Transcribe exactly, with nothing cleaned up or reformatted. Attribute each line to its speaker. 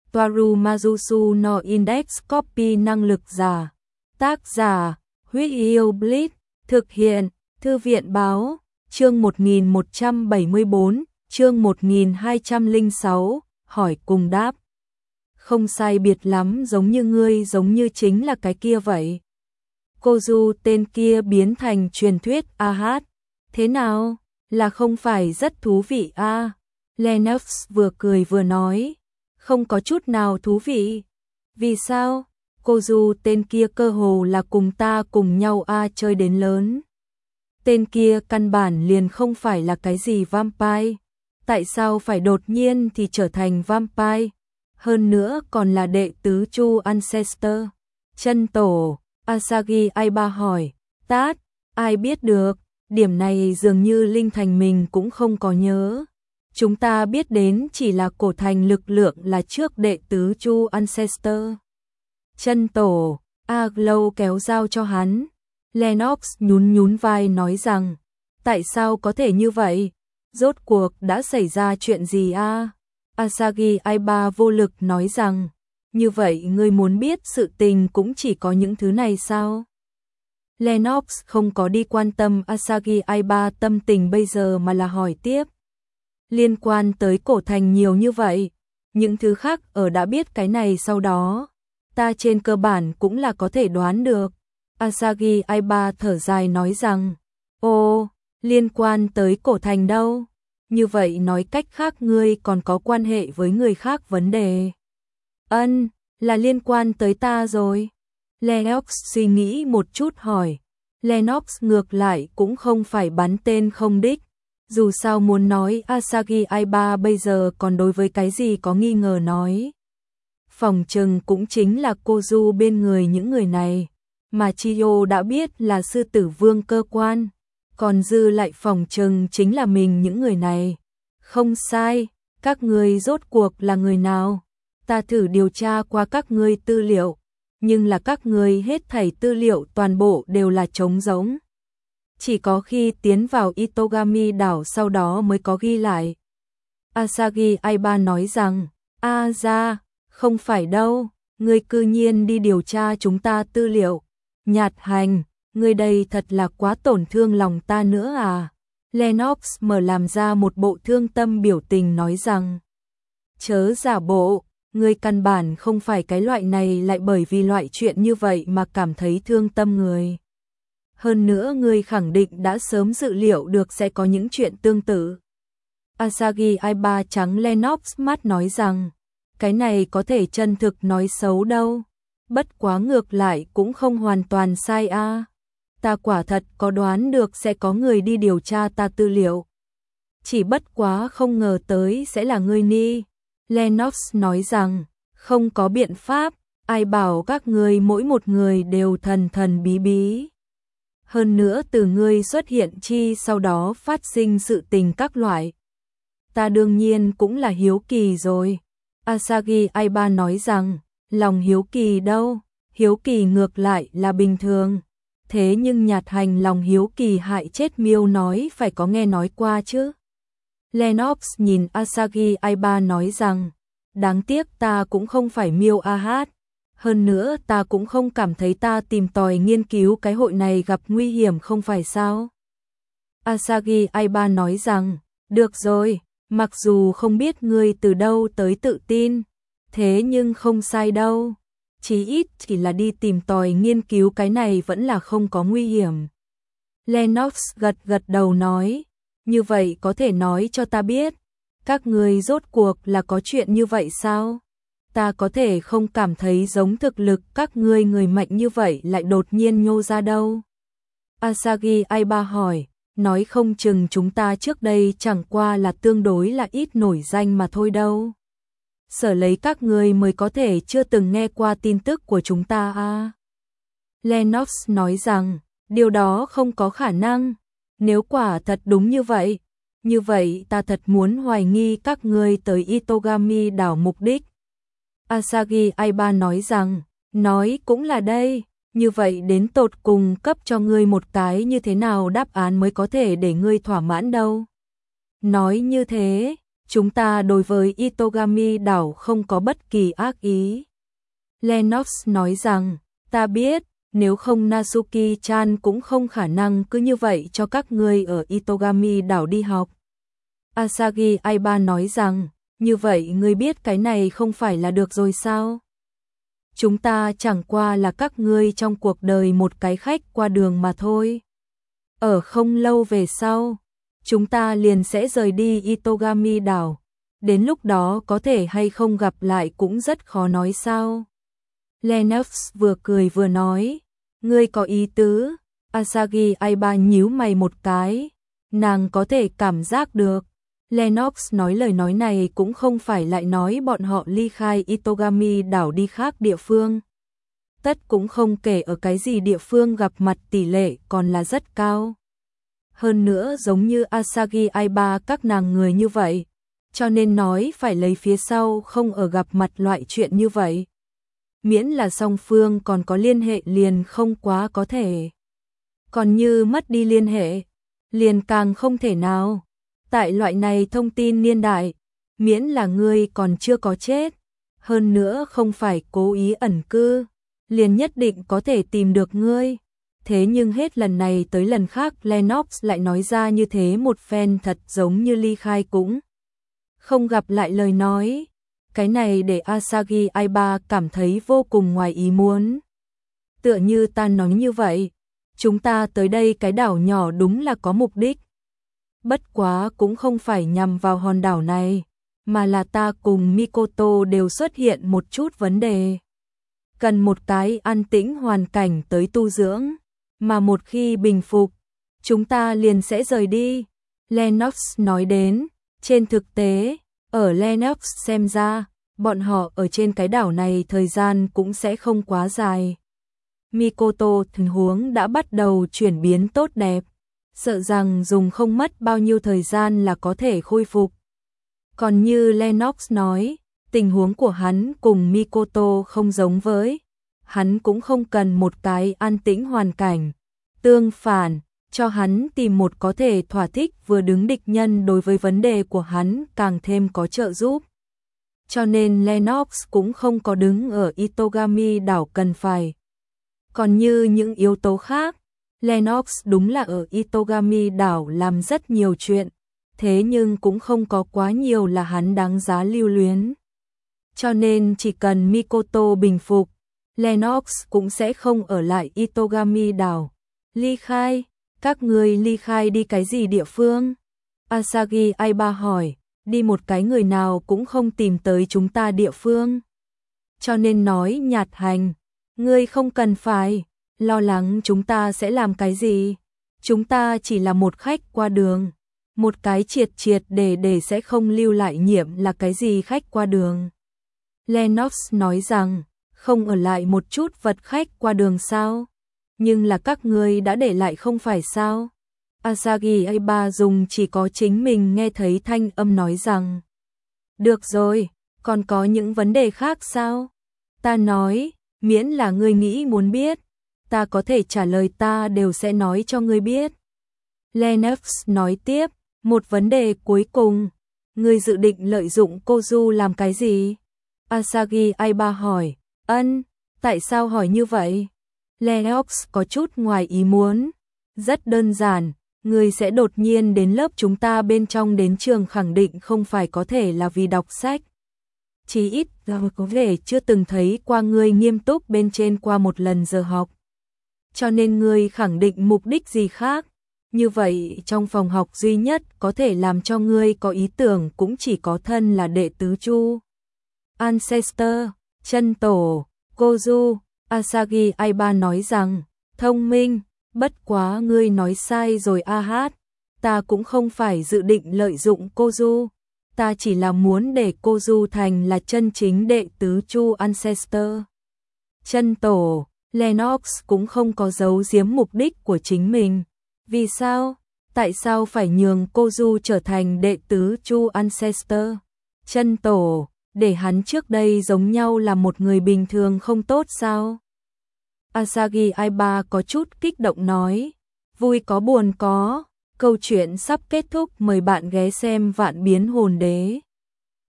Speaker 1: Toaru Majusu no Index Copy năng lực giả. Tác giả, Huyết Yêu Blitz, thực hiện, Thư viện báo, chương một nghìn một trăm bảy mươi tư, chương một nghìn hai trăm lẻ sáu, hỏi cùng đáp. Không sai biệt lắm, giống như ngươi, giống như chính là cái kia vậy. Kozu tên kia biến thành truyền thuyết a hát. Thế nào, là không phải rất thú vị a? À? Lennox vừa cười vừa nói, không có chút nào thú vị. Vì sao? Kozu tên kia cơ hồ là cùng ta cùng nhau a à chơi đến lớn. Tên kia căn bản liền không phải là cái gì vampire. Tại sao phải đột nhiên thì trở thành vampire? Hơn nữa còn là đệ tứ Chu Ancestor. Chân tổ, Asagi Aiba hỏi, tát, ai biết được, điểm này dường như Linh Thành mình cũng không có nhớ. Chúng ta biết đến chỉ là cổ thành lực lượng là trước đệ tứ Chu Ancestor. Chân tổ, Aglow kéo dao cho hắn. Lennox nhún nhún vai nói rằng, tại sao có thể như vậy? Rốt cuộc đã xảy ra chuyện gì a? À? Asagi Aiba vô lực nói rằng, như vậy ngươi muốn biết sự tình cũng chỉ có những thứ này sao? Lennox không có đi quan tâm Asagi Aiba tâm tình bây giờ mà là hỏi tiếp. Liên quan tới cổ thành nhiều như vậy, những thứ khác ở đã biết cái này sau đó, ta trên cơ bản cũng là có thể đoán được. Asagi Aiba thở dài nói rằng, ô, liên quan tới cổ thành đâu? Như vậy nói cách khác ngươi còn có quan hệ với người khác vấn đề. Ân, là liên quan tới ta rồi. Lennox suy nghĩ một chút hỏi. Lennox ngược lại cũng không phải bắn tên không đích. Dù sao muốn nói Asagi Aiba bây giờ còn đối với cái gì có nghi ngờ nói. Phòng trừng cũng chính là Kozu bên người những người này. Mà Chiyo đã biết là sư tử vương cơ quan. Còn dư lại phòng trừng chính là mình những người này. Không sai, các ngươi rốt cuộc là người nào? Ta thử điều tra qua các ngươi tư liệu, nhưng là các ngươi hết thảy tư liệu toàn bộ đều là trống rỗng. Chỉ có khi tiến vào Itogami đảo sau đó mới có ghi lại. Asagi Aiba nói rằng, a ra, không phải đâu, ngươi cư nhiên đi điều tra chúng ta tư liệu. Nhạt hành, ngươi đây thật là quá tổn thương lòng ta nữa à? Lennox mở làm ra một bộ thương tâm biểu tình nói rằng, chớ giả bộ, ngươi căn bản không phải cái loại này lại bởi vì loại chuyện như vậy mà cảm thấy thương tâm người. Hơn nữa ngươi khẳng định đã sớm dự liệu được sẽ có những chuyện tương tự. Asagi Aiba trắng Lennox mắt nói rằng, cái này có thể chân thực nói xấu đâu. Bất quá ngược lại cũng không hoàn toàn sai a. À. Ta quả thật có đoán được sẽ có người đi điều tra ta tư liệu. Chỉ bất quá không ngờ tới sẽ là ngươi ni. Lennox nói rằng, không có biện pháp, ai bảo các ngươi mỗi một người đều thần thần bí bí. Hơn nữa từ ngươi xuất hiện chi sau đó phát sinh sự tình các loại. Ta đương nhiên cũng là hiếu kỳ rồi. Asagi Aiba nói rằng, lòng hiếu kỳ đâu, hiếu kỳ ngược lại là bình thường. Thế nhưng nhạt hành lòng hiếu kỳ hại chết miêu nói phải có nghe nói qua chứ. Lennox nhìn Asagi Aiba nói rằng, đáng tiếc ta cũng không phải miêu a hát. Hơn nữa ta cũng không cảm thấy ta tìm tòi nghiên cứu cái hội này gặp nguy hiểm không phải sao. Asagi Aiba nói rằng, được rồi, mặc dù không biết ngươi từ đâu tới tự tin, thế nhưng không sai đâu. Chí ít chỉ là đi tìm tòi nghiên cứu cái này vẫn là không có nguy hiểm. Lennox gật gật đầu nói, như vậy có thể nói cho ta biết, các ngươi rốt cuộc là có chuyện như vậy sao? Ta có thể không cảm thấy giống thực lực các ngươi người mạnh như vậy lại đột nhiên nhô ra đâu. Asagi Aiba hỏi, nói không chừng chúng ta trước đây chẳng qua là tương đối là ít nổi danh mà thôi đâu. Sở lấy các ngươi mới có thể chưa từng nghe qua tin tức của chúng ta à. Lennox nói rằng, điều đó không có khả năng. Nếu quả thật đúng như vậy, như vậy ta thật muốn hoài nghi các ngươi tới Itogami đảo mục đích. Asagi Aiba nói rằng, nói cũng là đây, như vậy đến tột cùng cấp cho ngươi một cái như thế nào đáp án mới có thể để ngươi thỏa mãn đâu. Nói như thế, chúng ta đối với Itogami đảo không có bất kỳ ác ý. Lennox nói rằng, ta biết, nếu không Natsuki-chan cũng không khả năng cứ như vậy cho các ngươi ở Itogami đảo đi học. Asagi Aiba nói rằng, như vậy ngươi biết cái này không phải là được rồi sao? Chúng ta chẳng qua là các ngươi trong cuộc đời một cái khách qua đường mà thôi. Ở không lâu về sau, chúng ta liền sẽ rời đi Itogami đảo. Đến lúc đó có thể hay không gặp lại cũng rất khó nói sao. Lennox vừa cười vừa nói, ngươi có ý tứ. Asagi Aiba nhíu mày một cái, nàng có thể cảm giác được. Lennox nói lời nói này cũng không phải lại nói bọn họ ly khai Itogami đảo đi khác địa phương. Tất cũng không kể ở cái gì địa phương gặp mặt tỷ lệ còn là rất cao. Hơn nữa giống như Asagi Aiba các nàng người như vậy, cho nên nói phải lấy phía sau không ở gặp mặt loại chuyện như vậy. Miễn là song phương còn có liên hệ liền không quá có thể. Còn như mất đi liên hệ, liền càng không thể nào. Tại loại này thông tin niên đại, miễn là ngươi còn chưa có chết, hơn nữa không phải cố ý ẩn cư, liền nhất định có thể tìm được ngươi. Thế nhưng hết lần này tới lần khác Lennox lại nói ra như thế một phen thật giống như ly khai cũng không gặp lại lời nói. Cái này để Asagi Aiba cảm thấy vô cùng ngoài ý muốn. Tựa như ta nói như vậy, chúng ta tới đây cái đảo nhỏ đúng là có mục đích. Bất quá cũng không phải nhằm vào hòn đảo này, mà là ta cùng Mikoto đều xuất hiện một chút vấn đề. Cần một cái an tĩnh hoàn cảnh tới tu dưỡng, mà một khi bình phục, chúng ta liền sẽ rời đi. Lennox nói đến, trên thực tế, ở Lennox xem ra, bọn họ ở trên cái đảo này thời gian cũng sẽ không quá dài. Mikoto tình huống đã bắt đầu chuyển biến tốt đẹp, sợ rằng dùng không mất bao nhiêu thời gian là có thể khôi phục. Còn như Lennox nói, tình huống của hắn cùng Mikoto không giống với, hắn cũng không cần một cái an tĩnh hoàn cảnh. Tương phản, cho hắn tìm một có thể thỏa thích vừa đứng địch nhân đối với vấn đề của hắn càng thêm có trợ giúp. Cho nên Lennox cũng không có đứng ở Itogami đảo cần phải. Còn như những yếu tố khác, Lennox đúng là ở Itogami đảo làm rất nhiều chuyện, thế nhưng cũng không có quá nhiều là hắn đáng giá lưu luyến. Cho nên chỉ cần Mikoto bình phục, Lennox cũng sẽ không ở lại Itogami đảo. Ly khai, các người ly khai đi cái gì địa phương? Asagi Aiba hỏi, đi một cái người nào cũng không tìm tới chúng ta địa phương. Cho nên nói nhạt hành, ngươi không cần phải lo lắng chúng ta sẽ làm cái gì. Chúng ta chỉ là một khách qua đường, một cái triệt triệt để để sẽ không lưu lại nhiễm là cái gì khách qua đường. Lennox nói rằng, không ở lại một chút vật khách qua đường sao? Nhưng là các ngươi đã để lại không phải sao? Asagi Aiba dùng chỉ có chính mình nghe thấy thanh âm nói rằng, được rồi, còn có những vấn đề khác sao? Ta nói, miễn là ngươi nghĩ muốn biết, ta có thể trả lời ta đều sẽ nói cho ngươi biết. Lennox nói tiếp, một vấn đề cuối cùng, ngươi dự định lợi dụng Kozu làm cái gì? Asagi Aiba hỏi, ân, tại sao hỏi như vậy? Lennox có chút ngoài ý muốn, rất đơn giản, ngươi sẽ đột nhiên đến lớp chúng ta bên trong đến trường khẳng định không phải có thể là vì đọc sách. Chí ít có vẻ chưa từng thấy qua ngươi nghiêm túc bên trên qua một lần giờ học. Cho nên ngươi khẳng định mục đích gì khác. Như vậy trong phòng học duy nhất có thể làm cho ngươi có ý tưởng cũng chỉ có thân là đệ tứ Chu. Ancestor, chân tổ, Kozu. Asagi Aiba nói rằng, thông minh, bất quá ngươi nói sai rồi a hát, ta cũng không phải dự định lợi dụng Kozu, ta chỉ là muốn để Kozu thành là chân chính đệ tứ Chu Ancestor. Chân tổ, Lennox cũng không có giấu giếm mục đích của chính mình. Vì sao? Tại sao phải nhường Kozu trở thành đệ tứ Chu Ancestor? Chân tổ, để hắn trước đây giống nhau là một người bình thường không tốt sao? Asagi Aiba có chút kích động nói, vui có buồn có, Câu chuyện sắp kết thúc, mời bạn ghé xem Vạn Biến Hồn Đế.